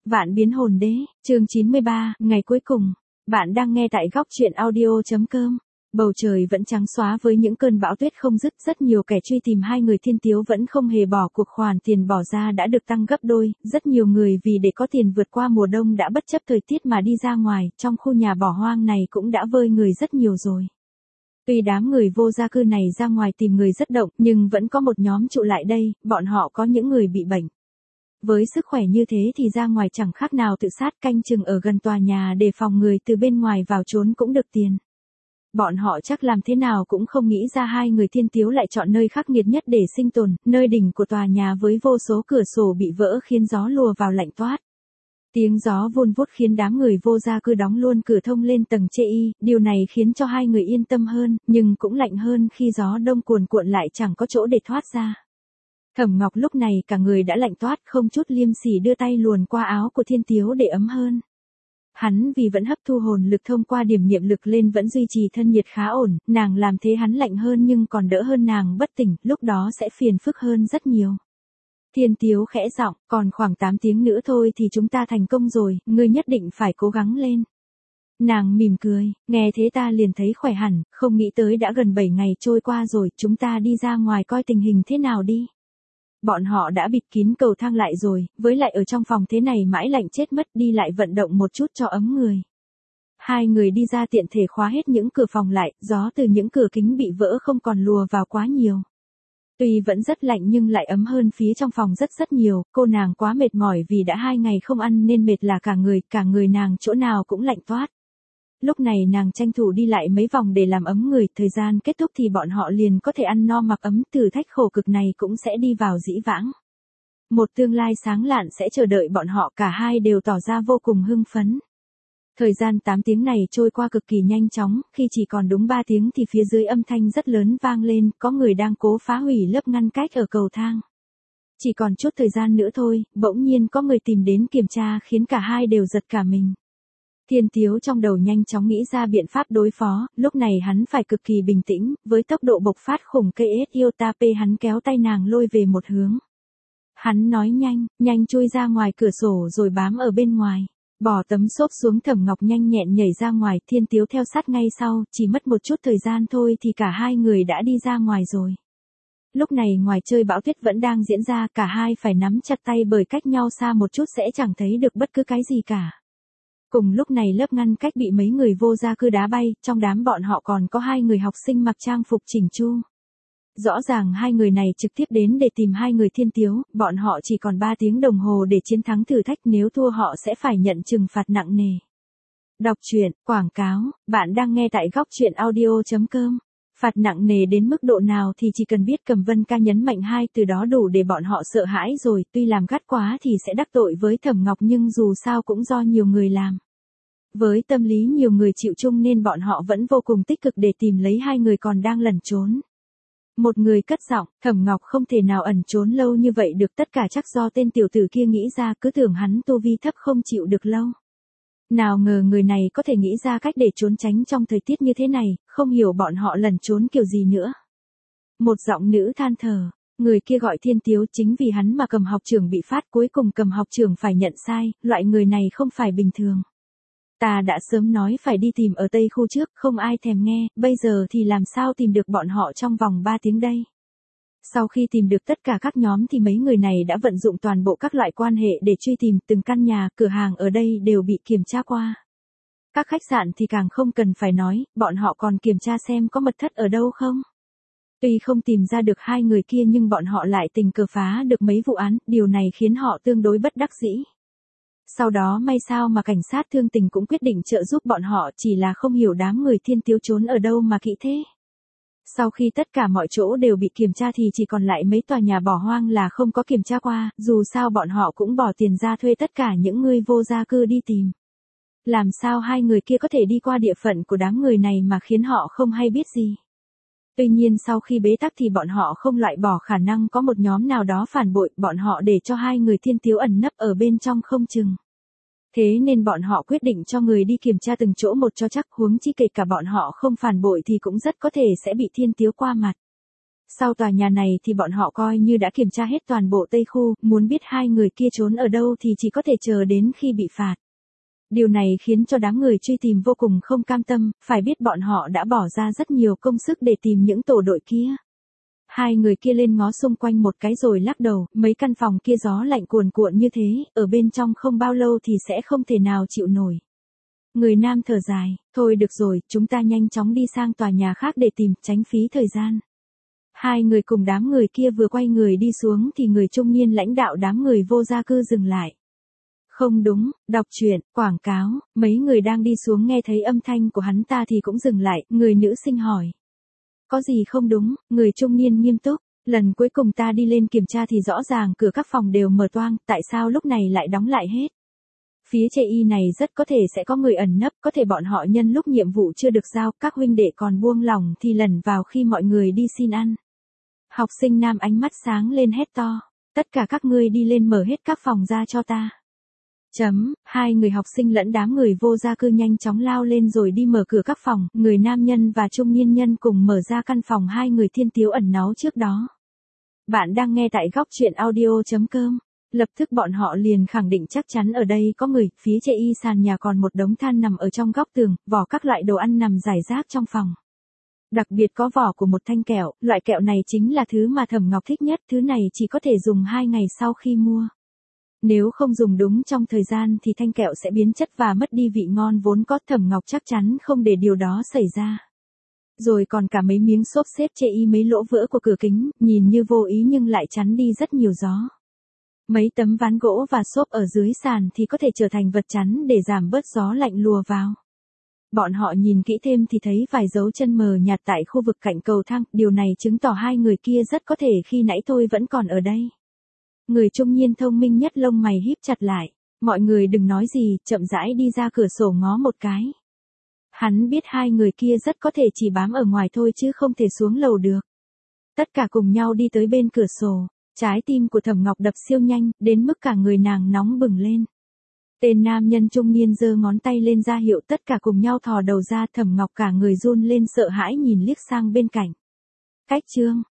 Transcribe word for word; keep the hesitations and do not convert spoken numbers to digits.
Vạn biến hồn đế, chương chín mươi ba, ngày cuối cùng. Bạn đang nghe tại góc truyện audio.com. Bầu trời vẫn trắng xóa với những cơn bão tuyết không dứt, rất nhiều kẻ truy tìm hai người thiên tiếu vẫn không hề bỏ cuộc, khoản tiền bỏ ra đã được tăng gấp đôi, rất nhiều người vì để có tiền vượt qua mùa đông đã bất chấp thời tiết mà đi ra ngoài, trong khu nhà bỏ hoang này cũng đã vơi người rất nhiều rồi. Tuy đám người vô gia cư này ra ngoài tìm người rất động, nhưng vẫn có một nhóm trụ lại đây, bọn họ có những người bị bệnh. Với sức khỏe như thế thì ra ngoài chẳng khác nào tự sát, canh chừng ở gần tòa nhà để phòng người từ bên ngoài vào trốn cũng được tiền. Bọn họ chắc làm thế nào cũng không nghĩ ra hai người thiên tiếu lại chọn nơi khắc nghiệt nhất để sinh tồn, nơi đỉnh của tòa nhà với vô số cửa sổ bị vỡ khiến gió lùa vào lạnh toát. Tiếng gió vun vút khiến đám người vô gia cư đóng luôn cửa thông lên tầng chê y, điều này khiến cho hai người yên tâm hơn, nhưng cũng lạnh hơn khi gió đông cuồn cuộn lại chẳng có chỗ để thoát ra. Thẩm Ngọc lúc này cả người đã lạnh toát, không chút liêm sỉ đưa tay luồn qua áo của thiên tiếu để ấm hơn. Hắn vì vẫn hấp thu hồn lực thông qua điểm niệm lực lên vẫn duy trì thân nhiệt khá ổn, nàng làm thế hắn lạnh hơn nhưng còn đỡ hơn nàng bất tỉnh, lúc đó sẽ phiền phức hơn rất nhiều. Thiên tiếu khẽ giọng, còn khoảng tám tiếng nữa thôi thì chúng ta thành công rồi, ngươi nhất định phải cố gắng lên. Nàng mỉm cười, nghe thế ta liền thấy khỏe hẳn, không nghĩ tới đã gần bảy ngày trôi qua rồi, chúng ta đi ra ngoài coi tình hình thế nào đi. Bọn họ đã bịt kín cầu thang lại rồi, với lại ở trong phòng thế này mãi lạnh chết mất, đi lại vận động một chút cho ấm người. Hai người đi ra tiện thể khóa hết những cửa phòng lại, gió từ những cửa kính bị vỡ không còn lùa vào quá nhiều. Tuy vẫn rất lạnh nhưng lại ấm hơn phía trong phòng rất rất nhiều, cô nàng quá mệt mỏi vì đã hai ngày không ăn nên mệt là cả người, cả người nàng chỗ nào cũng lạnh toát. Lúc này nàng tranh thủ đi lại mấy vòng để làm ấm người, thời gian kết thúc thì bọn họ liền có thể ăn no mặc ấm, thử thách khổ cực này cũng sẽ đi vào dĩ vãng. Một tương lai sáng lạn sẽ chờ đợi bọn họ, cả hai đều tỏ ra vô cùng hưng phấn. Thời gian tám tiếng này trôi qua cực kỳ nhanh chóng, khi chỉ còn đúng ba tiếng thì phía dưới âm thanh rất lớn vang lên, có người đang cố phá hủy lớp ngăn cách ở cầu thang. Chỉ còn chút thời gian nữa thôi, bỗng nhiên có người tìm đến kiểm tra khiến cả hai đều giật cả mình. Thiên tiếu trong đầu nhanh chóng nghĩ ra biện pháp đối phó, lúc này hắn phải cực kỳ bình tĩnh, với tốc độ bộc phát khủng cây ét iota p hắn kéo tay nàng lôi về một hướng. Hắn nói nhanh, nhanh chui ra ngoài cửa sổ rồi bám ở bên ngoài. Bỏ tấm xốp xuống, Thẩm Ngọc nhanh nhẹn nhảy ra ngoài, thiên tiếu theo sát ngay sau, chỉ mất một chút thời gian thôi thì cả hai người đã đi ra ngoài rồi. Lúc này ngoài chơi bão tuyết vẫn đang diễn ra, cả hai phải nắm chặt tay bởi cách nhau xa một chút sẽ chẳng thấy được bất cứ cái gì cả. Cùng lúc này lớp ngăn cách bị mấy người vô gia cư đá bay, trong đám bọn họ còn có hai người học sinh mặc trang phục chỉnh chu. Rõ ràng hai người này trực tiếp đến để tìm hai người thiên tiếu, bọn họ chỉ còn ba tiếng đồng hồ để chiến thắng thử thách, nếu thua họ sẽ phải nhận trừng phạt nặng nề. Đọc truyện, quảng cáo, bạn đang nghe tại góc truyện audio.com. Phạt nặng nề đến mức độ nào thì chỉ cần biết Cầm Vân ca nhấn mạnh hai từ đó đủ để bọn họ sợ hãi rồi, tuy làm gắt quá thì sẽ đắc tội với Thẩm Ngọc nhưng dù sao cũng do nhiều người làm. Với tâm lý nhiều người chịu chung nên bọn họ vẫn vô cùng tích cực để tìm lấy hai người còn đang lẩn trốn. Một người cất giọng, Thẩm Ngọc không thể nào ẩn trốn lâu như vậy được, tất cả chắc do tên tiểu tử kia nghĩ ra, cứ tưởng hắn tu vi thấp không chịu được lâu. Nào ngờ người này có thể nghĩ ra cách để trốn tránh trong thời tiết như thế này, không hiểu bọn họ lẩn trốn kiểu gì nữa. Một giọng nữ than thở, người kia gọi thiên tiếu, chính vì hắn mà Cầm học trưởng bị phát, cuối cùng Cầm học trưởng phải nhận sai, loại người này không phải bình thường. Ta đã sớm nói phải đi tìm ở Tây khu trước, không ai thèm nghe, bây giờ thì làm sao tìm được bọn họ trong vòng ba tiếng đây. Sau khi tìm được tất cả các nhóm thì mấy người này đã vận dụng toàn bộ các loại quan hệ để truy tìm, từng căn nhà, cửa hàng ở đây đều bị kiểm tra qua. Các khách sạn thì càng không cần phải nói, bọn họ còn kiểm tra xem có mật thất ở đâu không. Tuy không tìm ra được hai người kia nhưng bọn họ lại tình cờ phá được mấy vụ án, điều này khiến họ tương đối bất đắc dĩ. Sau đó may sao mà cảnh sát thương tình cũng quyết định trợ giúp bọn họ, chỉ là không hiểu đám người thiên tiếu trốn ở đâu mà kỹ thế. Sau khi tất cả mọi chỗ đều bị kiểm tra thì chỉ còn lại mấy tòa nhà bỏ hoang là không có kiểm tra qua, dù sao bọn họ cũng bỏ tiền ra thuê tất cả những người vô gia cư đi tìm. Làm sao hai người kia có thể đi qua địa phận của đám người này mà khiến họ không hay biết gì. Tuy nhiên sau khi bế tắc thì bọn họ không loại bỏ khả năng có một nhóm nào đó phản bội, bọn họ để cho hai người thiên tiếu ẩn nấp ở bên trong không chừng. Thế nên bọn họ quyết định cho người đi kiểm tra từng chỗ một cho chắc, huống chi kể cả bọn họ không phản bội thì cũng rất có thể sẽ bị thiên tiếu qua mặt. Sau tòa nhà này thì bọn họ coi như đã kiểm tra hết toàn bộ Tây Khu, muốn biết hai người kia trốn ở đâu thì chỉ có thể chờ đến khi bị phạt. Điều này khiến cho đám người truy tìm vô cùng không cam tâm, phải biết bọn họ đã bỏ ra rất nhiều công sức để tìm những tổ đội kia. Hai người kia lên ngó xung quanh một cái rồi lắc đầu, mấy căn phòng kia gió lạnh cuồn cuộn như thế, ở bên trong không bao lâu thì sẽ không thể nào chịu nổi. Người nam thở dài, thôi được rồi, chúng ta nhanh chóng đi sang tòa nhà khác để tìm, tránh phí thời gian. Hai người cùng đám người kia vừa quay người đi xuống thì người trung niên lãnh đạo đám người vô gia cư dừng lại. Không đúng, đọc truyện, quảng cáo, mấy người đang đi xuống nghe thấy âm thanh của hắn ta thì cũng dừng lại, người nữ sinh hỏi. Có gì không đúng, người trung niên nghiêm túc, lần cuối cùng ta đi lên kiểm tra thì rõ ràng cửa các phòng đều mở toang, tại sao lúc này lại đóng lại hết? Phía chê y này rất có thể sẽ có người ẩn nấp, có thể bọn họ nhân lúc nhiệm vụ chưa được giao, các huynh đệ còn buông lỏng thì lẩn vào khi mọi người đi xin ăn. Học sinh nam ánh mắt sáng lên hét to, tất cả các ngươi đi lên mở hết các phòng ra cho ta. Chấm, hai người học sinh lẫn đám người vô gia cư nhanh chóng lao lên rồi đi mở cửa các phòng, người nam nhân và trung niên nhân cùng mở ra căn phòng hai người thiên tiếu ẩn náu trước đó. Bạn đang nghe tại góc truyện audio chấm com. Lập tức bọn họ liền khẳng định chắc chắn ở đây có người, phía chê y sàn nhà còn một đống than nằm ở trong góc tường, vỏ các loại đồ ăn nằm rải rác trong phòng. Đặc biệt có vỏ của một thanh kẹo, loại kẹo này chính là thứ mà Thẩm Ngọc thích nhất, thứ này chỉ có thể dùng hai ngày sau khi mua. Nếu không dùng đúng trong thời gian thì thanh kẹo sẽ biến chất và mất đi vị ngon vốn có, Thẩm Ngọc chắc chắn không để điều đó xảy ra. Rồi còn cả mấy miếng xốp xếp chê y mấy lỗ vỡ của cửa kính, nhìn như vô ý nhưng lại chắn đi rất nhiều gió. Mấy tấm ván gỗ và xốp ở dưới sàn thì có thể trở thành vật chắn để giảm bớt gió lạnh lùa vào. Bọn họ nhìn kỹ thêm thì thấy vài dấu chân mờ nhạt tại khu vực cạnh cầu thang, điều này chứng tỏ hai người kia rất có thể khi nãy thôi vẫn còn ở đây. Người trung niên thông minh nhất lông mày híp chặt lại, mọi người đừng nói gì, chậm rãi đi ra cửa sổ ngó một cái. Hắn biết hai người kia rất có thể chỉ bám ở ngoài thôi chứ không thể xuống lầu được. Tất cả cùng nhau đi tới bên cửa sổ. Trái tim của Thẩm Ngọc đập siêu nhanh, đến mức cả người nàng nóng bừng lên. Tên nam nhân trung niên giơ ngón tay lên ra hiệu tất cả cùng nhau thò đầu ra, Thẩm Ngọc cả người run lên sợ hãi nhìn liếc sang bên cạnh. Cách chương